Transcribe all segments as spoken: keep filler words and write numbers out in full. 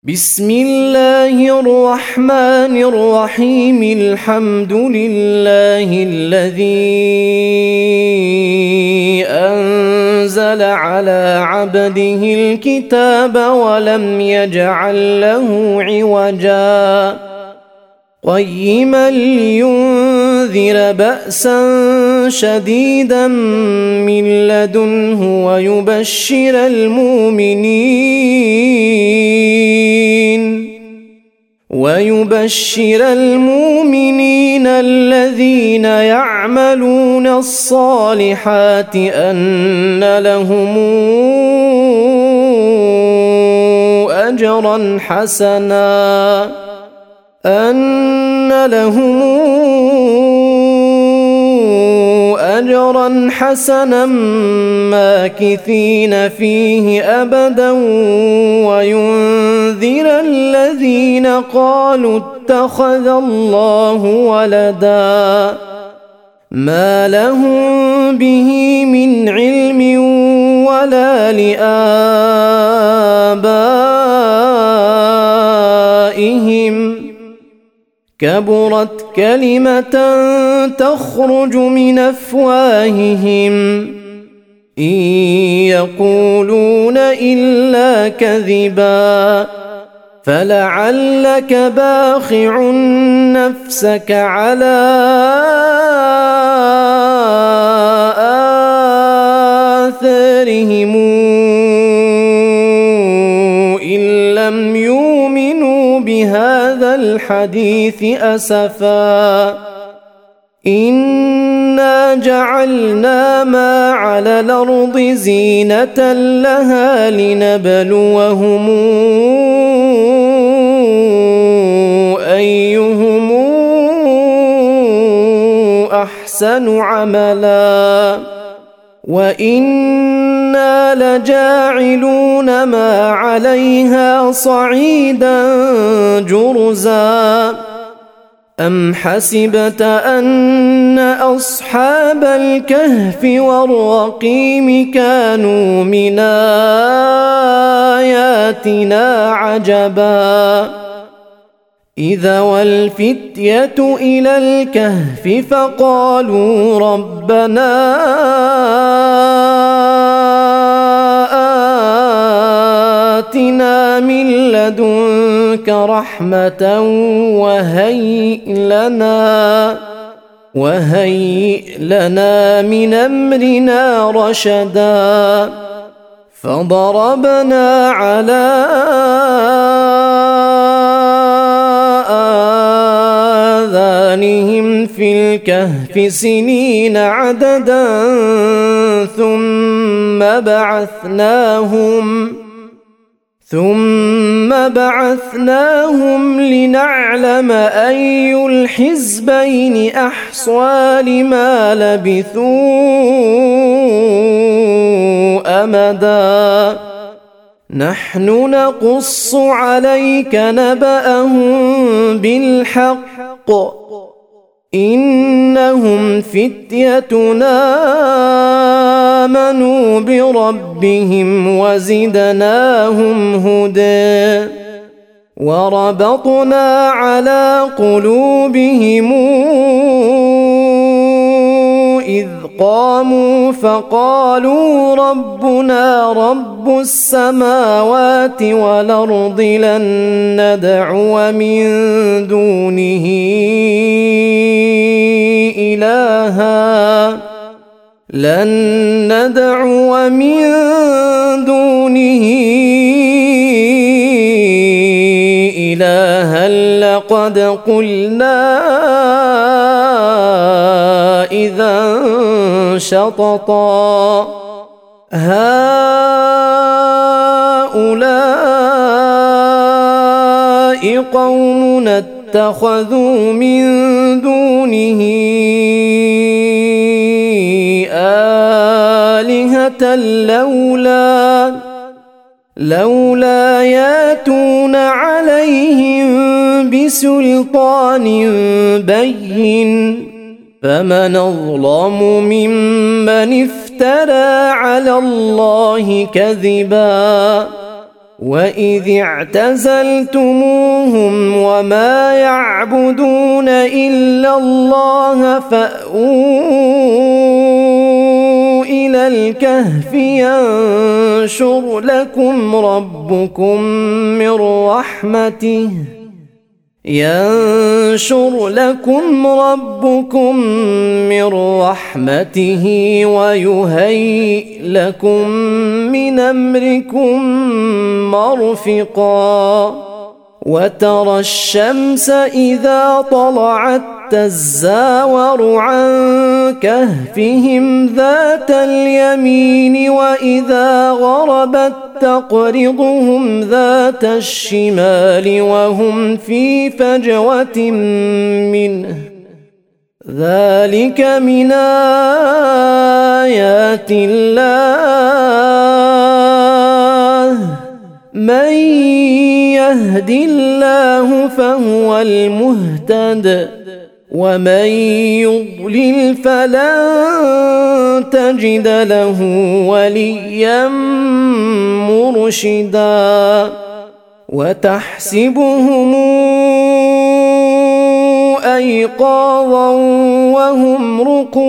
بسم الله الرحمن الرحيم. الحمد لله الذي أنزل على عبده الكتاب ولم يجعل له عوجا قيما لينذر بأسا شديدا من لدنه ويبشر المؤمنين ويبشر المؤمنين الذين يعملون الصالحات أن لهم أجرا حسنا أن لهم أجرا حسنا ماكثين فيه أبدا وينذر الذين قالوا اتخذ الله ولدا ما لهم به من علم ولا لآبائهم كبرت كلمة تخرج من أفواههم إن يقولون إلا كذبا فلعلك باخع نفسك على آثارهم إن لم يؤمنوا بهذا الحديث أسفا إنا جعلنا ما على الأرض زينة لها لنبلوهم أيهم أحسن عملا وإنا لجاعلون ما عليها صعيدا جرزا أم حسبت أن أصحاب الكهف والرقيم كانوا من آياتنا عجبا إذا والفتية إلى الكهف فقالوا ربنا آتنا من لدنك رحمة وهيئ لنا وهيئ لنا من أمرنا رشدا فضربنا على آذانهم في الكهف سنين عددا ثم بعثناهم ثم بعثناهم لنعلم أي الحزبين أحصى لما لبثوا أمدا نحن نقص عليك نبأهم بالحق إنهم فتيتنا آمنوا بربهم وزدناهم هدى وربطنا على قلوبهم إذ قاموا فقالوا ربنا رب السماوات والأرض لن ندعو من دونه إلها لن ندعو من دونه إلها لقد قلنا إذا شططا هؤلاء قومنا اتخذوا من دونه آلهة لولا لولا ياتون عليهم بسلطان بين فمن أظلم ممن افترى على الله كذبا وإذ اعتزلتموهم وما يعبدون إلا الله فأووا إلى الكهف ينشر لكم ربكم من رحمته ينشر لكم ربكم من رحمته ويهيئ لكم من أمركم مرفقا وترى الشمس إذا طلعت تزاور عن كهفهم ذات اليمين وإذا غربت تقرضهم ذات الشمال وهم في فجوة منه ذلك من آيات الله من يهد الله فهو المهتد ومن يضلل فلن تجد له وليا مرشدا وتحسبهم أيقاظا وهم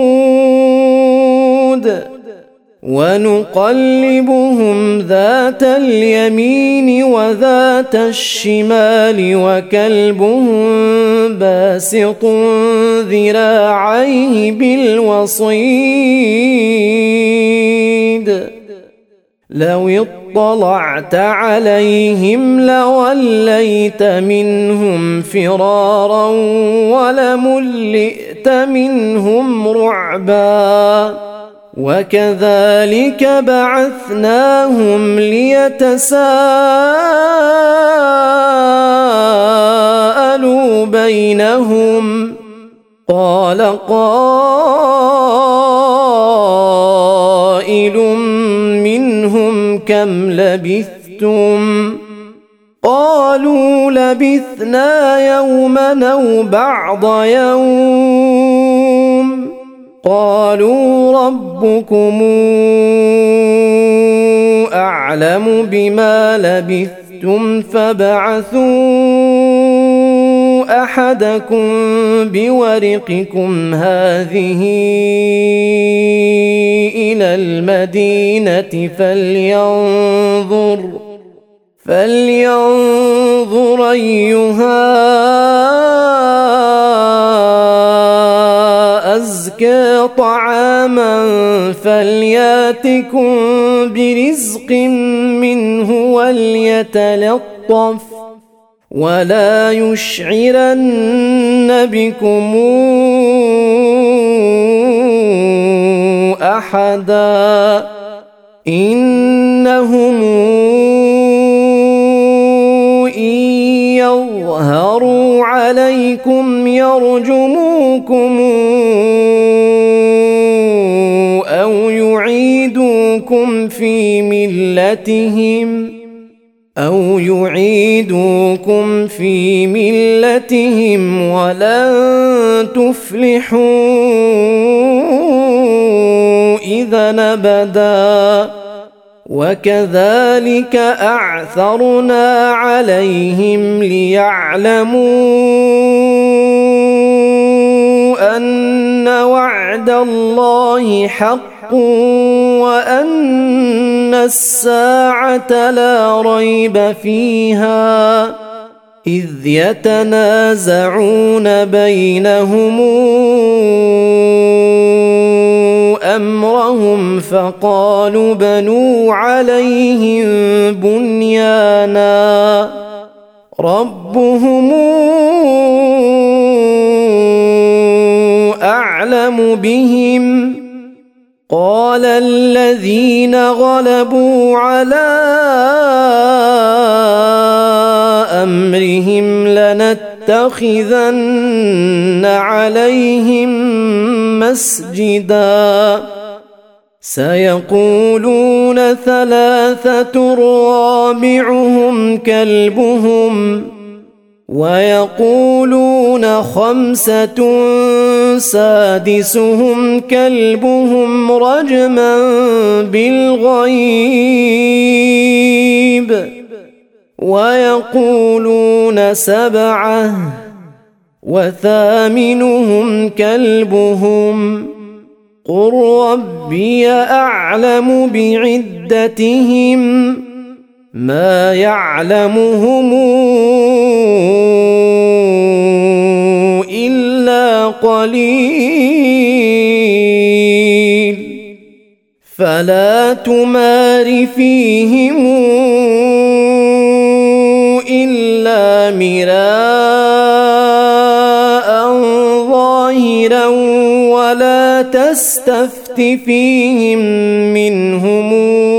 رقود ونقلبهم ذات اليمين وذات الشمال وكلبهم باسط ذراعيه بالوصيد لو اطلعت عليهم لوليت منهم فرارا ولملئت منهم رعبا وكذلك بعثناهم ليتساءلوا بينهم قال قائل منهم كم لبثتم قالوا لبثنا يوما أو بعض يوم قالوا ربكم أعلم بما لبثتم فابعثوا أحدكم بورقكم هذه إلى المدينة فلينظر فلينظر أيها أزكى طعاما فلياتكم برزق منه وليتلطف ولا يشعرن بكم أحدا إنهم إن يظهروا عليكم يرجموكم أو يعيدوكم في ملتهم أو يعيدوكم في ملتهم ولن تفلحوا إذا أبدا وكذلك أعثرنا عليهم ليعلموا أن وعد الله حق وأن الساعة لا ريب فيها إذ يتنازعون بينهم أمرهم فقالوا بنوا عليهم بنيانا ربهم أعلم بهم قال الذين غلبوا على أمرهم لنتخذن عليهم مسجدا سيقولون ثلاثة رابعهم كلبهم ويقولون خمسة سادسهم كلبهم رجما بالغيب ويقولون سبعة وثامنهم كلبهم قل ربي أعلم بعدتهم ما يعلمهم إلا قليل فلا تمار فيهم إلا مراء ظاهرا ولا تستفت فيهم منهم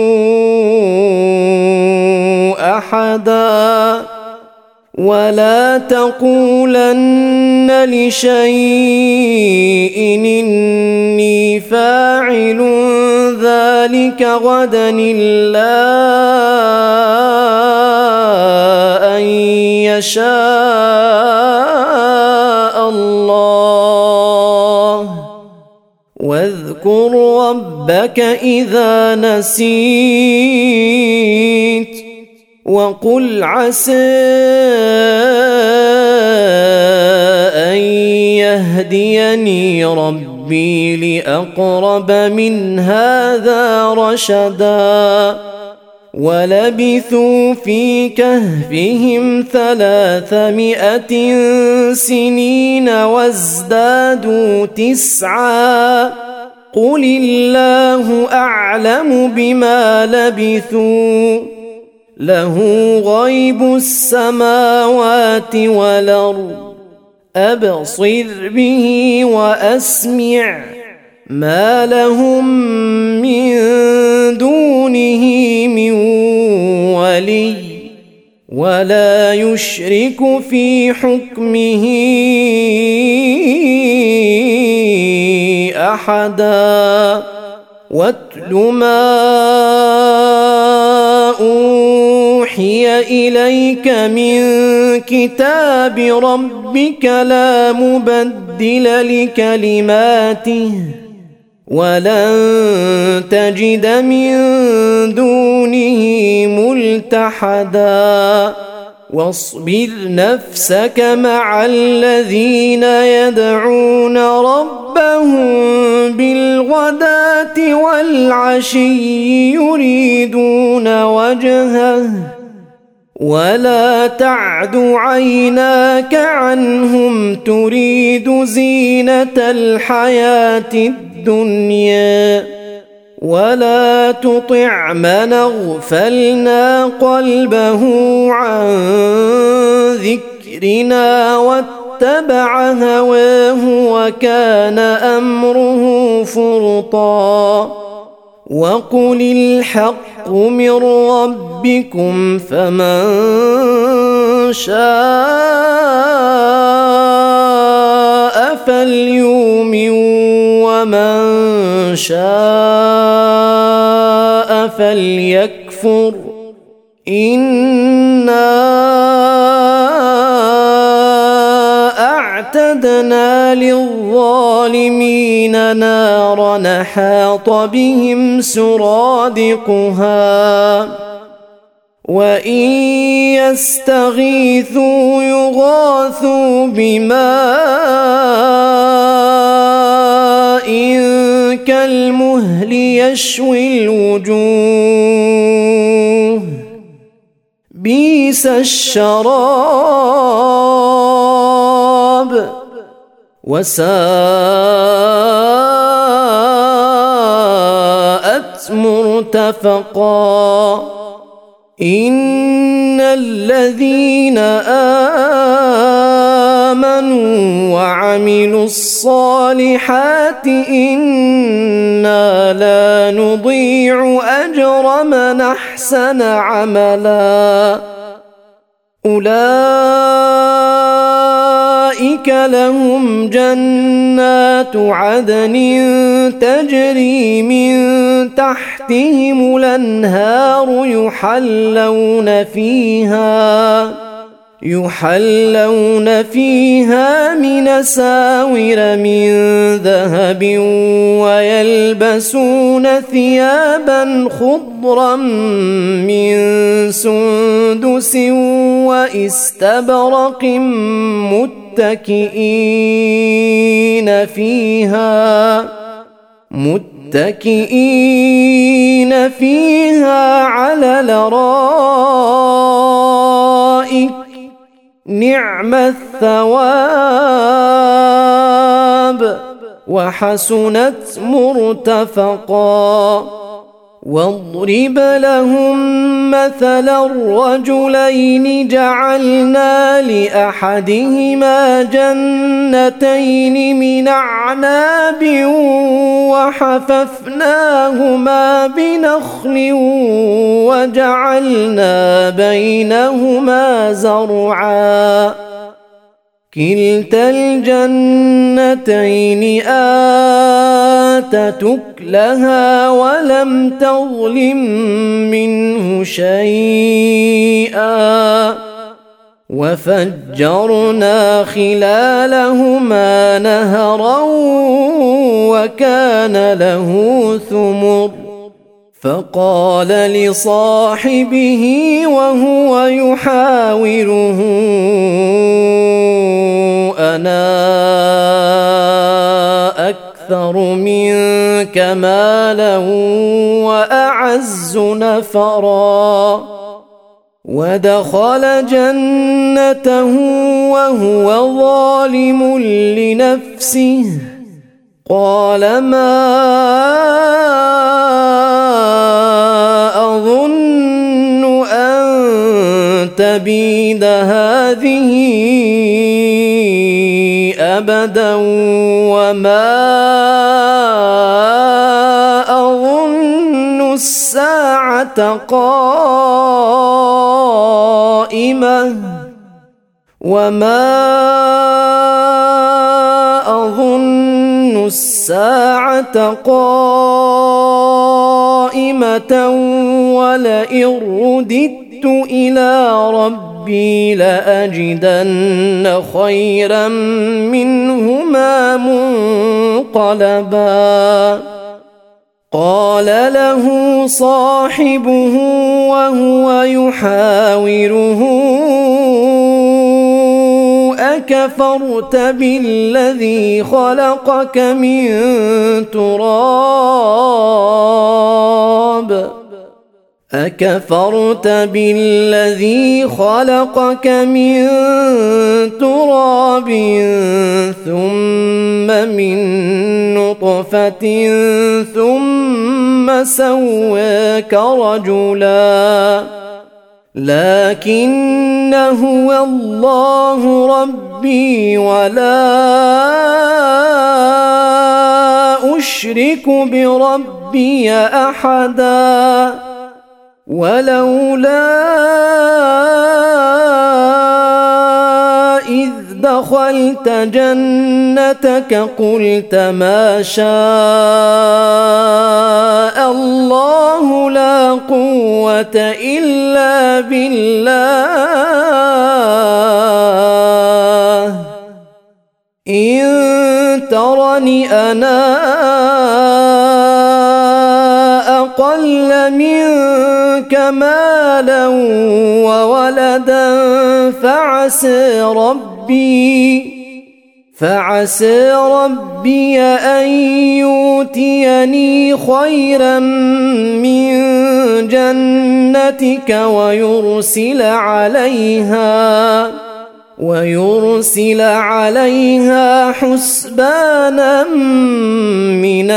أحدا ولا تقولن لشيء إني فاعل ذلك غدا إلا أن يشاء الله واذكر ربك إذا نسيت وقل عسى أن يهديني ربي لأقرب من هذا رشدا ولبثوا في كهفهم ثلاثمائة سنين وازدادوا تسعا قل الله أعلم بما لبثوا له غيب السماوات والأرض أبصر به وأسمع ما لهم من دونه من ولي ولا يشرك في حكمه أحدا واتل ما أوحي إليك من كتاب ربك لا مبدل لكلماته ولن تجد من دونه ملتحدا واصبر نفسك مع الذين يدعون ربهم بالغداة والعشي يريدون وجهه ولا تعد عيناك عنهم تريد زينة الحياة الدنيا ولا تطع من اغفلنا قلبه عن ذكرنا واتبع هواه وكان أمره فرطا وقل الحق من ربكم فمن شاء فليؤمن ومن شاء فليكفر إنا أعتدنا للظالمين نارا حاط بهم سرادقها وإن يستغيثوا يغاثوا بماء كالمهل يشوي الوجوه بئس الشراب وساءت مرتفقا إن الذين آمنوا وعملوا الصالحات إنا لا نضيع أجر من أحسن عملا أولئك لهم جنات عدن تجري من تحتهم الأنهار يحلون فيها يحلون فيها من أساور من ذهب ويلبسون ثيابا خضرا من سندس واستبرق متكئين فيها متكئين فيها على الأرائك نعم الثواب وحسنت مرتفقا. واضرب لهم مثلا الرجلين جعلنا لأحدهما جنتين من أعناب وحففناهما بنخل وجعلنا بينهما زرعا كلتا الجنتين آتت أكلها ولم تظلم منه شيئا وفجرنا خلالهما نهرا وكان له ثمر فقال لصاحبه وهو يحاوره أنا أكثر منك مالا وأعز نفرا ودخل جنته وهو ظالم لنفسه قال ما أظن أن تبيد هذه أبدا وما أظن الساعة قائمة وما أظن الساعة قائمة ولئن رددت إلى ربي لأجدن خيرا منهما منقلبا. قال له صاحبه وهو يحاوره أكفرت بالذي خلقك من تراب أكفرت بالذي خلقك من تراب ثم من نطفة ثم سواك رجلا لكن هو الله ربي ولا أشرك بربي أحدا ولولا إذ دخلت جنتك قلت ما شاء الله لا قوة إلا بالله إن ترني أنا أقل منك مالا وولدا فعسى ربي فعسى ربي أن يؤتيني خيرا من جنتك ويرسل عليها ويرسل عليها حسبانا من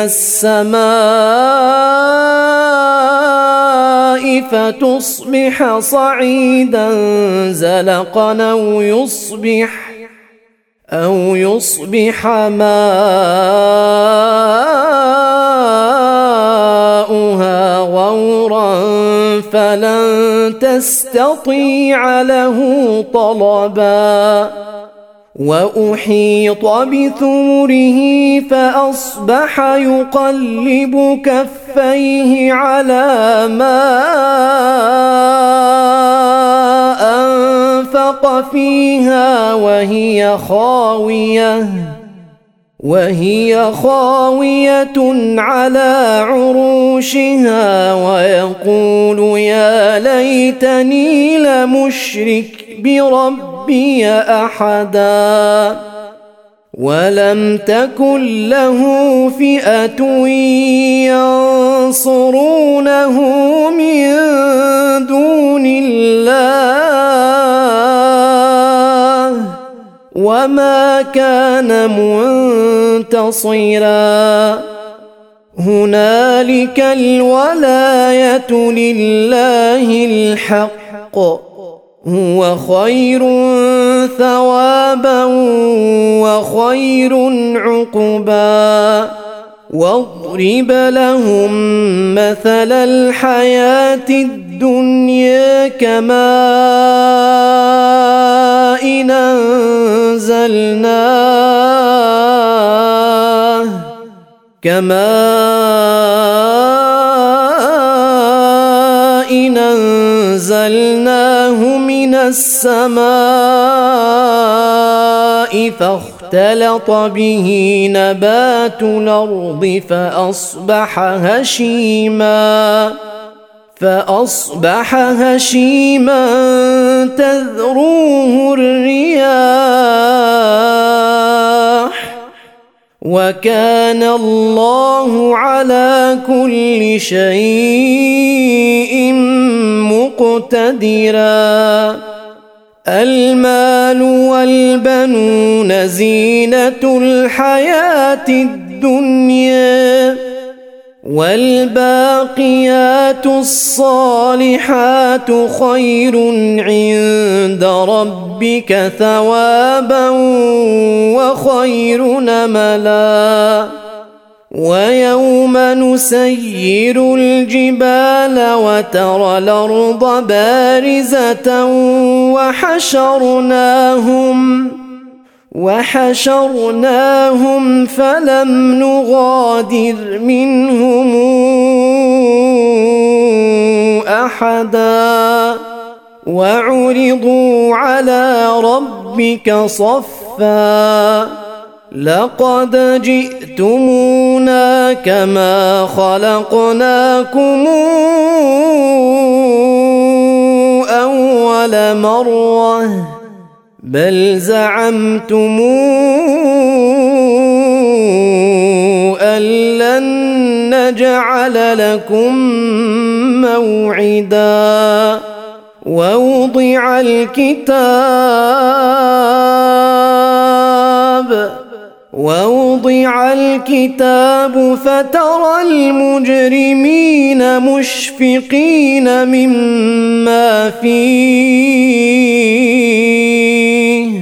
السماء فتصبح صعيدا زلقا أو يصبح أو يصبح ماؤها غورا فلن تستطيع له طلبا وأحيط بثمره فأصبح يقلب كفيه على ما أنفق فيها وهي خاوية وهي خاوية على عروشها ويقول يا ليتني لمشرك بربي أحدا ولم تكن له فئة ينصرونه من دون الله وما كان منتصرا هنالك الولاية لله الحق هو خير ثوابا وخير عقبا واضرب لهم مثل الحياة الدنيا كماء أنزلناه كماء أنزلناه من السماء فاختلط به نبات الأرض فأصبح هشيما فأصبح هشيما تذروه الرياح وكان الله على كل شيء مقتدرا المال والبنون زينة الحياة الدنيا والباقيات الصالحات خير عند ربك ثوابا وخير نملا ويوم نسير الجبال وترى الأرض بارزة وحشرناهم وحشرناهم فلم نغادر منهم أحدا وعرضوا على ربك صفا لقد جئتمونا كما خلقناكم أول مرة بل زعمتم أن لن نجعل لكم موعدا ووضع الكتاب ووضع الكتاب فترى المجرمين مشفقين مما فيه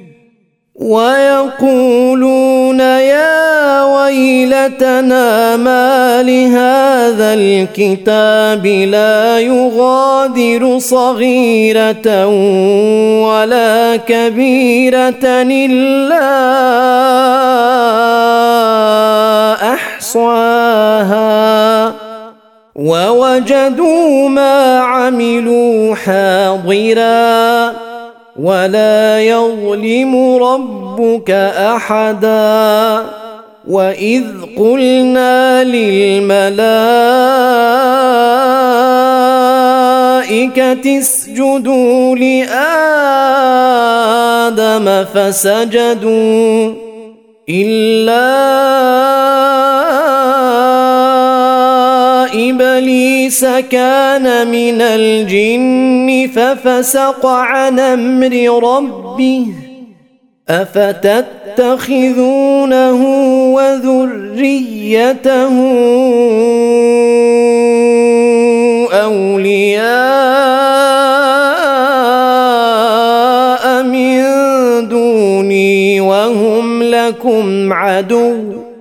ويقولون يا ويلتنا ما لهذا الكتاب لا يغادر صغيرة ولا كبيرة إلا أحصاها ووجدوا ما عملوا حاضرا ولا يظلم ربك أحدا وإذ قلنا للملائكة اسجدوا لآدم فسجدوا إلا إبليس كان من الجن ففسق عن أمر ربه أفتتخذونه وذريته أولياء من دوني وهم لكم عدو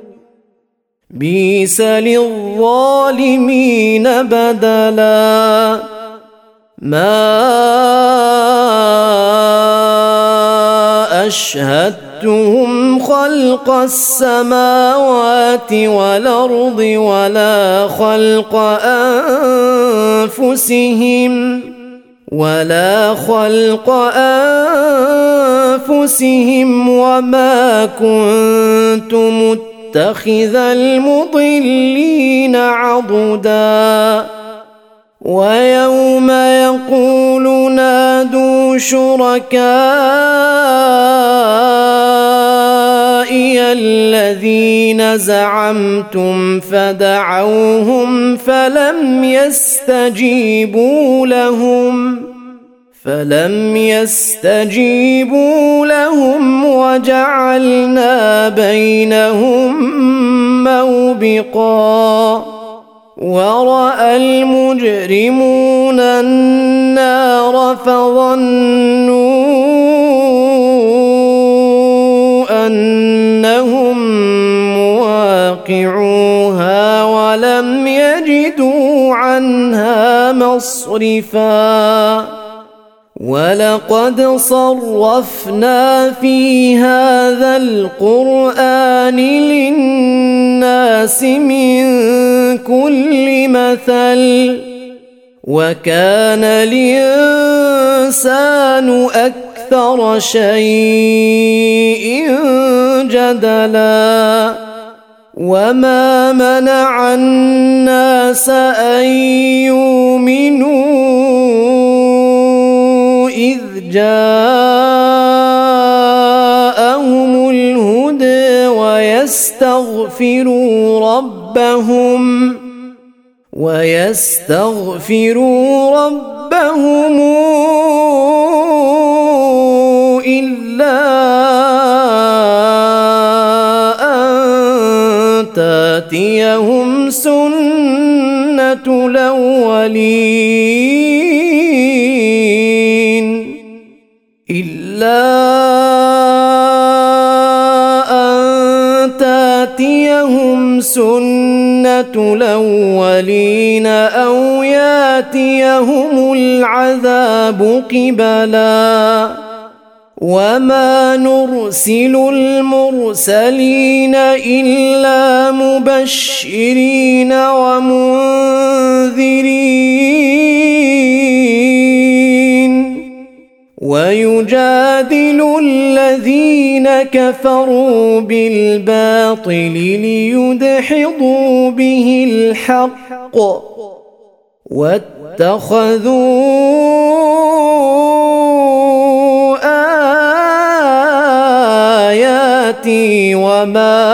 بئس للظالمين بدلا ما أشهدتهم خلق السماوات والأرض ولا خلق أنفسهم ولا خلق أنفسهم وما كنت متخذ المضلين عضدا. ويوم يقول نادوا شركائي الذين زعمتم فدعوهم فلم يستجيبوا لهم فلم يستجيبوا لهم وجعلنا بينهم موبقا. ورأى المجرمون النار فظنوا أنهم مواقعوها ولم يجدوا عنها مصرفا. ولقد صرفنا في هذا القرآن للناس من كل مثل وكان الإنسان أكثر شيء جدلا. وما منع الناس أن يؤمنوا إذ جاءهم الهدى ويستغفروا ربهم ويستغفروا ربهم إلا أن تأتيهم سنة الأولين إلا أن تأتيهم سنة الأولين أو يأتيهم العذاب قبلا. وما نرسل المرسلين إلا مبشرين ومنذرين ويجادل الذين كفروا بالباطل ليدحضوا به الحق واتخذوا آياتي وما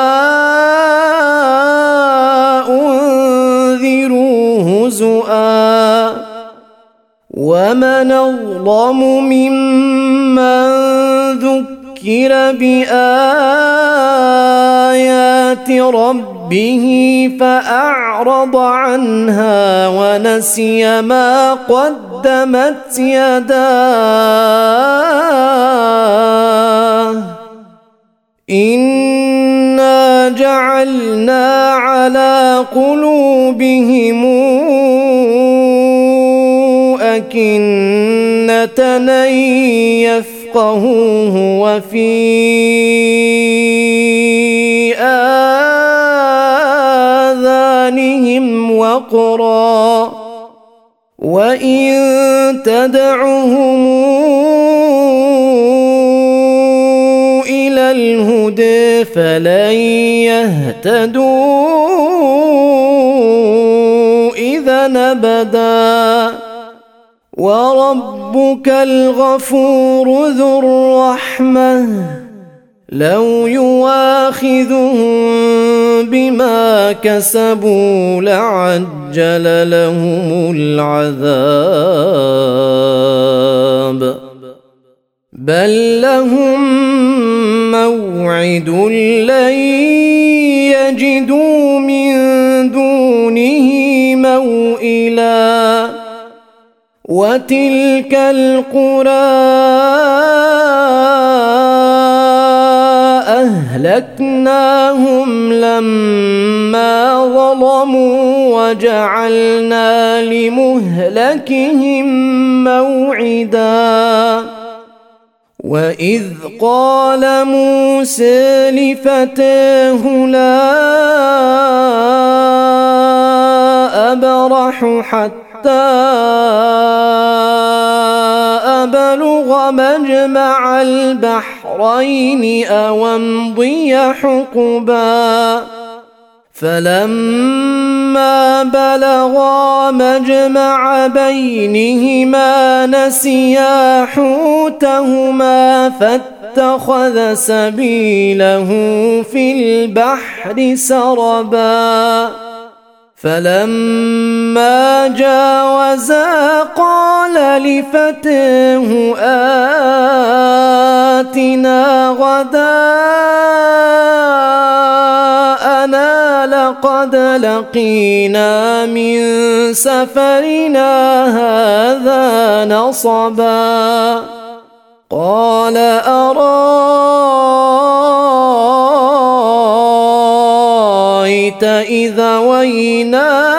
أنذروا هزؤا. ومن أظلم ممن ذكر بآيات ربه فأعرض عنها ونسي ما قدمت يداه إنا جعلنا على قلوبهم أكنة أن يفقهوه وفي آذانهم وقرا وإن تدعهم إلى الهدى فلن يهتدوا إذا أبدا. وربك الغفور ذو الرحمة لو يواخذهم بما كسبوا لعجل لهم العذاب بل لهم موعد لن يجدوا من دونه موئلا. وتلك القرى أهلكناهم لما ظلموا وجعلنا لمهلكهم موعدا. وإذ قال موسى لفتاه لا أبرح حتى أبلغ مجمع البحرين أو أمضي حقبا فلما بلغا مجمع بينهما نسيا حوتهما فاتخذ سبيله في البحر سربا فلما جاوزا قال لفتاه آتنا غداءنا لقد لقينا من سفرنا هذا نصبا قال أرأيت إذا وينا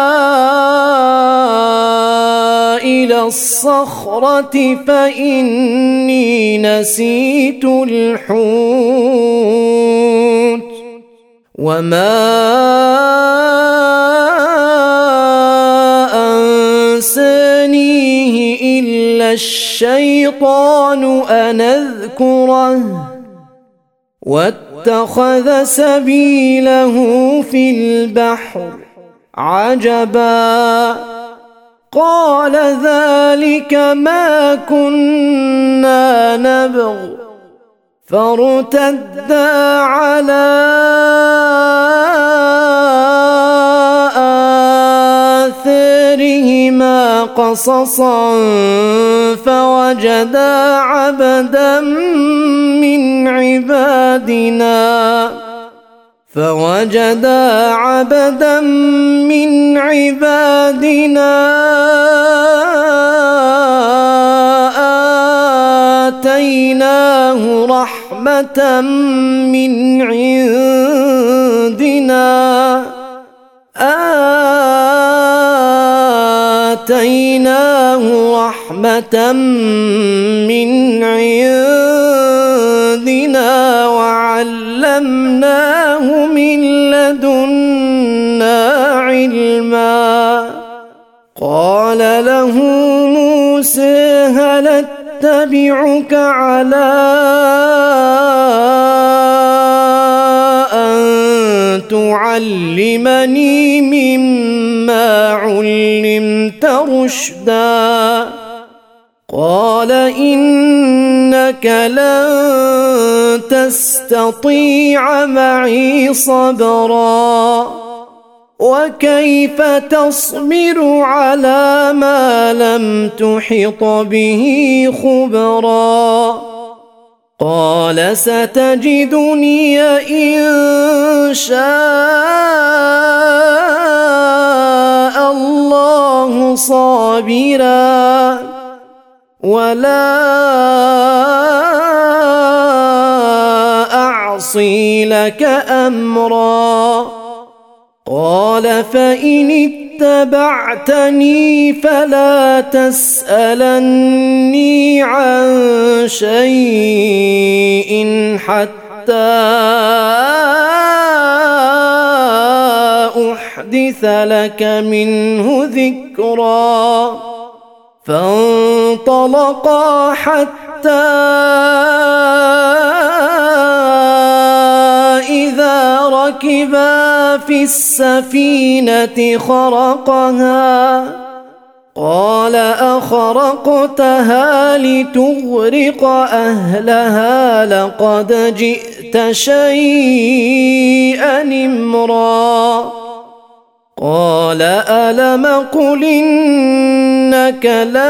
إلى الصخرة فإني نسيت الحوت وما أنسانيه إلا الشيطان أن أذكره واتخذ سبيله في البحر عجبا قال ذلك ما كنا نبغ فارتدا على آثارهما قصصا فوجدا عبدا من عبادنا فوجدا عبدا من عبادنا آتيناه رحمة من عندنا آتيناه رحمة من عندنا وعلمناه من لدنا علما قال له موسى هل أتبعك على أن تعلمني مما علمت رشدا قال إنك لن تستطيع معي صبرا وكيف تصبر على ما لم تحط به خبرا قال ستجدني إن شاء الله صابرا ولا أعصي لك أمرا قال فإن اتبعتني فلا تسألني عن شيء حتى أحدث لك منه ذكرا فانطلقا حتى إذا ركبا في السفينة خرقها قال أخرقتها لتغرق أهلها لقد جئت شيئا إمرا قال ألم قل إنك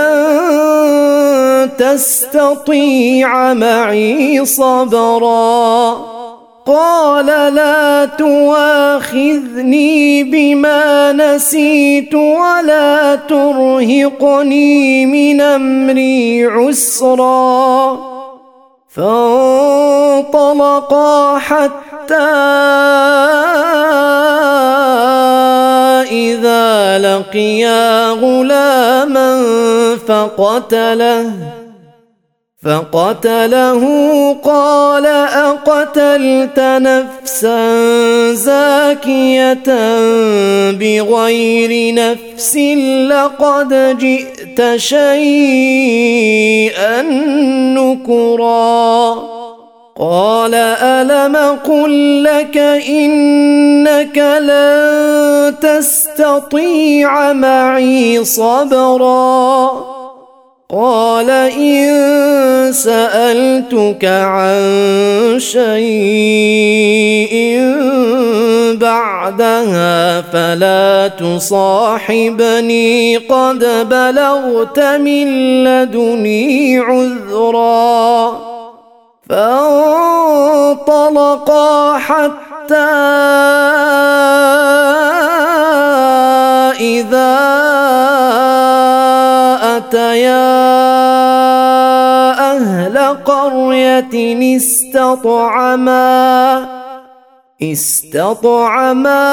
لن تستطيع معي صبرا قال لا تواخذني بما نسيت ولا ترهقني من أمري عسرا فانطلقا حتى إذا لقيا غلاما فقتله فقتله. قال أقتلت نفسا زاكية بغير نفس لقد جئت شيئا نكرا. قال ألم قل لك إنك لن تستطيع معي صبرا. قال إن سألتك عن شيء بعدها فلا تصاحبني قد بلغت من لدني عذرا. فانطلقا حتى إذا أتيا أهل قرية استطعما استطعما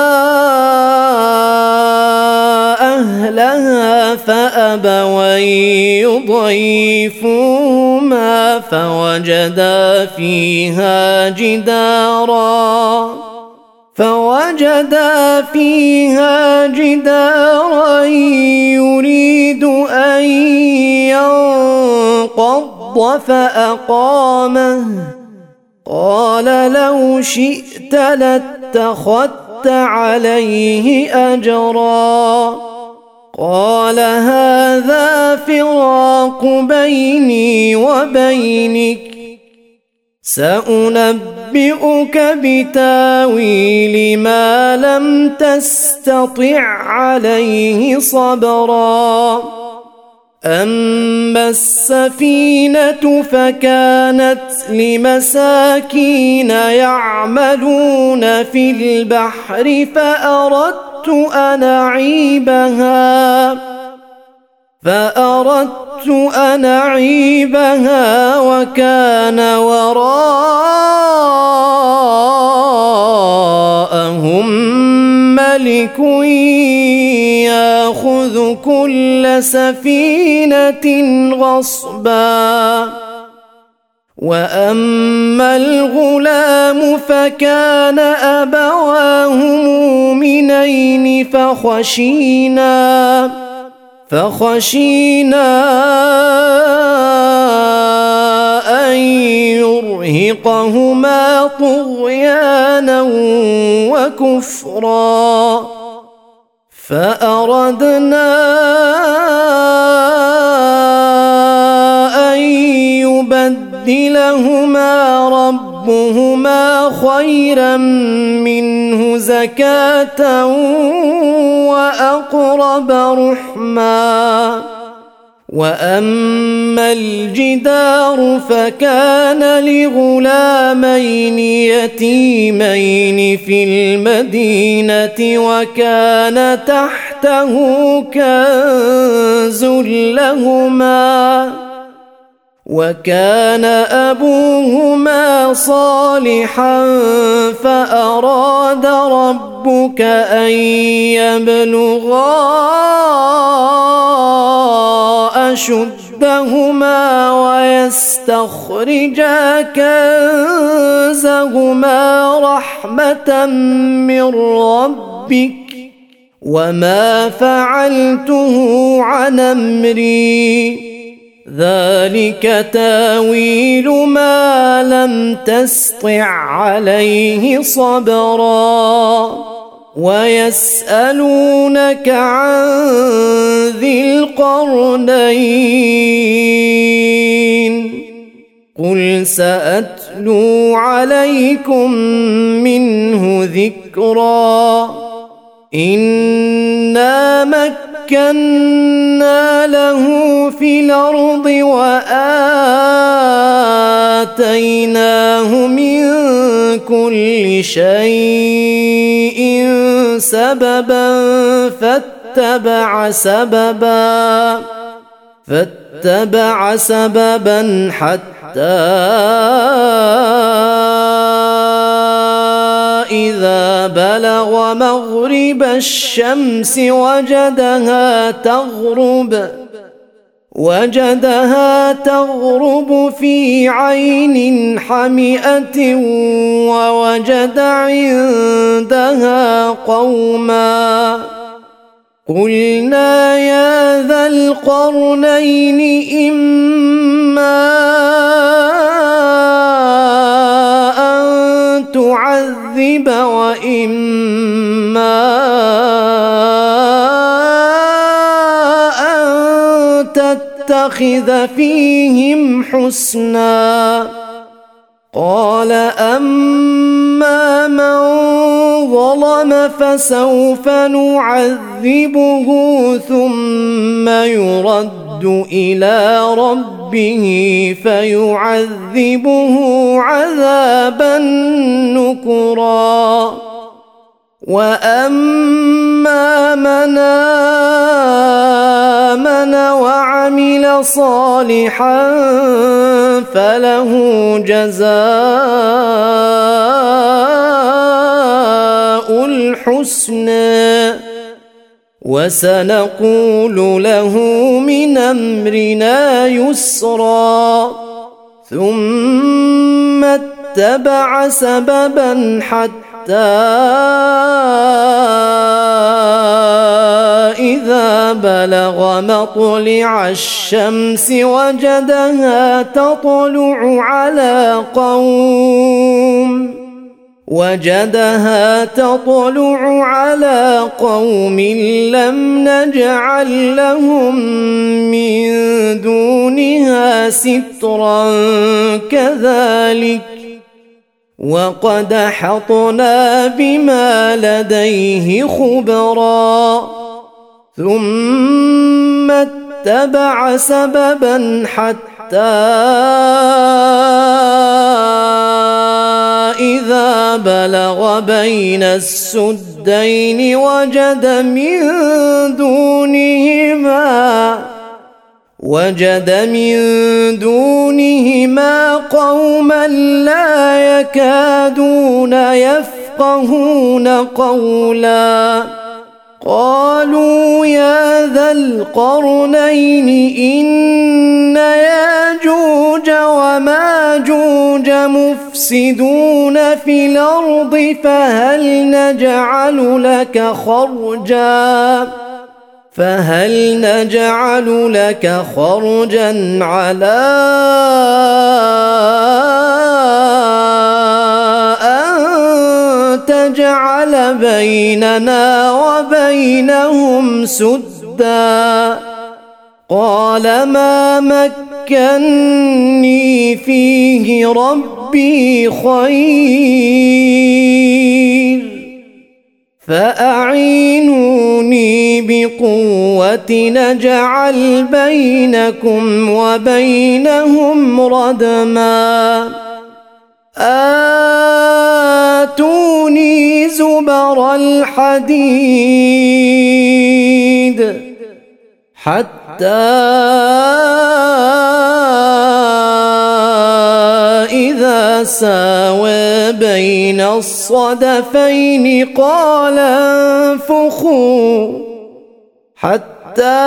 أهلها فأبوا يضيفوهما فوجدا فيها جدارا فوجدا فيها جدارا يريد أن ينقض فأقامه. قال لو شئت لاتخذت عليه أجرا. قال هذا فراق بيني وبينك سأنبئك بتاويل ما لم تستطع عليه صبرا. أما السفينة فكانت لمساكين يعملون في البحر فأردت أن أعيبها فأردت أن أعيبها وكان وراءهم ملك يأخذ كل سفينة غصبا. وأما الغلام فكان أبواه مؤمنين فخشينا فخشينا أن يرهقهما طغيانا وكفرا. فأردنا أن يبدلهما ربهما خيرا منه زكاة وأقرب رحما. وأما الجدار فكان لغلامين يتيمين في المدينة وكان تحته كنز لهما وكان أبوهما صالحا فأراد ربك أن يبلغا أشدهما ويستخرجا كنزهما رحمة من ربك وما فعلته عن أمري ذلك تاويل ما لم تسطع عليه صبرا. ويسألونك عن ذي القرنين قل سأتلو عليكم منه ذكرا. إنا مكنا له في الأرض وآتيناه من كل شيء سببا فاتبع سببا فاتبع سببا حتى إذا بلغ مغرب الشمس وجدها تغرب وجدها تغرب في عين حمئة ووجد عندها قوما قلنا يا ذا القرنين إما أن تعذب وإما أن تتخذ فيهم حسنا قال أما من ظلم فسوف نعذبه ثم يرد إلى ربه فيعذبه عذابا نكرا وأما من آمن وعمل صالحا فله جزاء الحسنى وسنقول له من أمرنا يسرا ثم اتبع سببا حتى إذا بلغ مطلع الشمس وجدها تطلع على قوم وجدها تطلع على قوم لم نجعل لهم من دونها سترا كذلك وقد أحطنا بما لديه خبرا ثم اتبع سببا حتى إذا بلغ بين السدين وجد من دونهما وجد من دونهما قوما لا يكادون يفقهون قولا قالوا يا ذا القرنين إن ياجوج وماجوج مفسدون في الأرض فهل نجعل لك خرجا فهل نجعل لك خرجا على أن تجعل بيننا وبينهم سدا قال ما مكني فيه ربي خير فأعينوني بقوة نجعل بينكم وبينهم ردما آتوني زبر الحديد حتى إذا ساوى بين الصدفين قال انفخوا حتى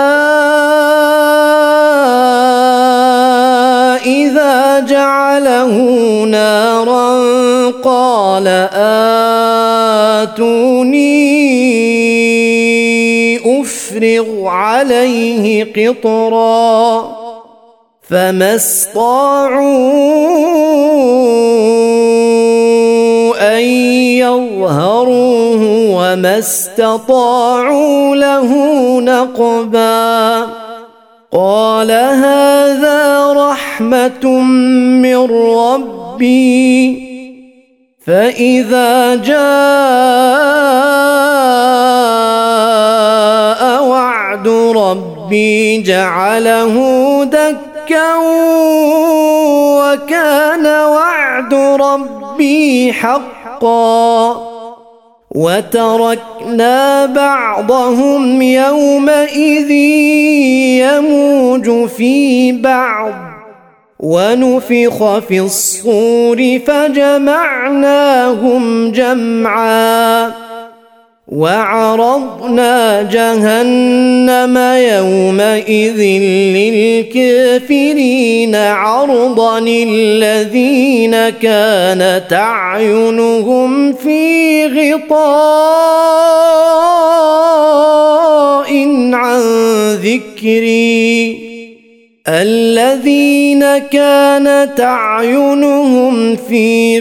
إذا جعله نارا قال آتوني أفرغ عليه قطرا فما استطاعوا أن يظهروه وما استطاعوا له نقبا قال هذا رحمة من ربي فإذا جاء وعد ربي جعله دكا وكان وعد ربي حقا وتركنا بعضهم يومئذ يموج في بعض ونفخ في الصور فجمعناهم جمعا وعرضنا جهنم يومئذ للكافرين عرضا الذين كانت أعينهم في غطاء عن ذكري الذين كانت أعينهم في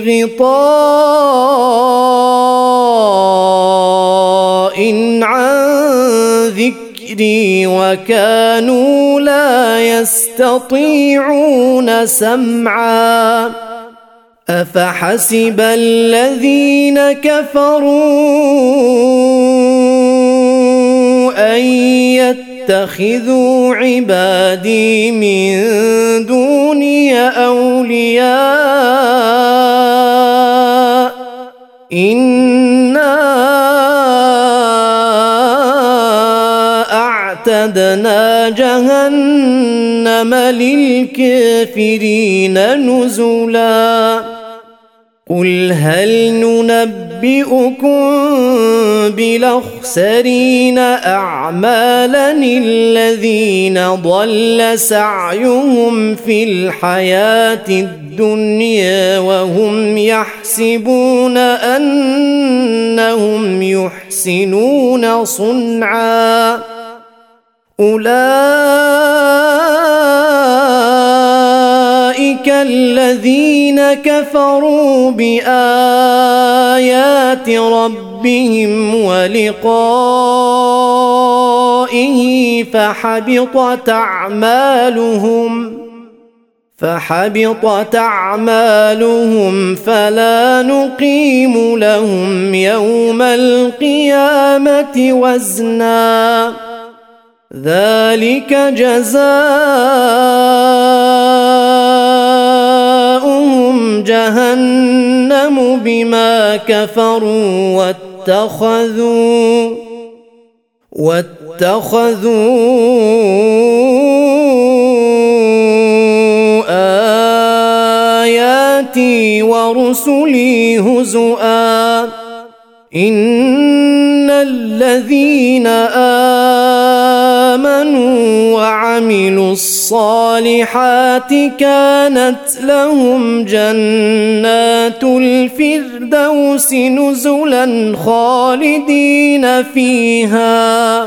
غطاء عن ذكري وكانوا لا يستطيعون سمعا أفحسب الذين كفروا أن يتخذوا عبادي من دوني أولياء إنا أعتدنا جهنم للكافرين نزلا قل هل ننبئكم بالأخسرين أعمالا الذين ضل سعيهم في الحياة الدنيا وهم يحسبون أنهم يحسنون صنعا أولئك الذين كفروا بآيات ربهم ولقائه فحبطت أعمالهم فحبطت أعمالهم فلا نقيم لهم يوم القيامة وزنا ذلك جزاؤهم جهنم بما كفروا واتخذوا واتخذوا آياتي ورسلي هزؤا إن الذين آمنوا وعملوا الصالحات كانت لهم جنات الفردوس نزلا خالدين فيها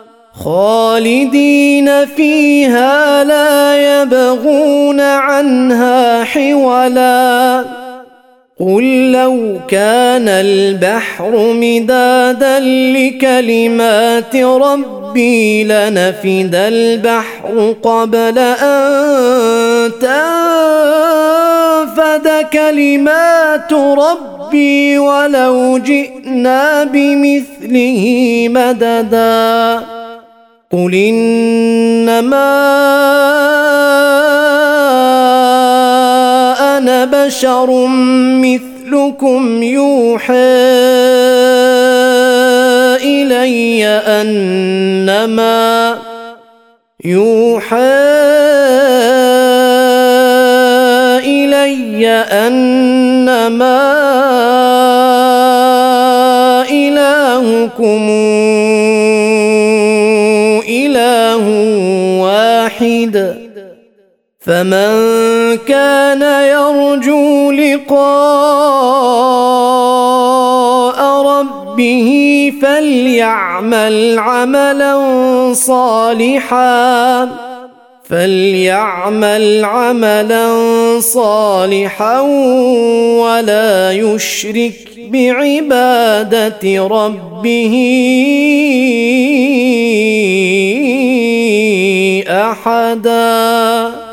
خالدين فيها لا يبغون عنها حولا قل لو كان البحر مدادا لكلمات ربي لنفد البحر قبل أن تنفد كلمات ربي ولو جئنا بمثله مددا قل إنما أنا بشر مثلكم يوحى إلي أنما يوحى إلي أنما إلهكم إله واحد فمن كان يرجو لقاء ربه فليعمل عملا صالحا فليعمل عملا صالحا ولا يشرك بعبادة ربه أحدا.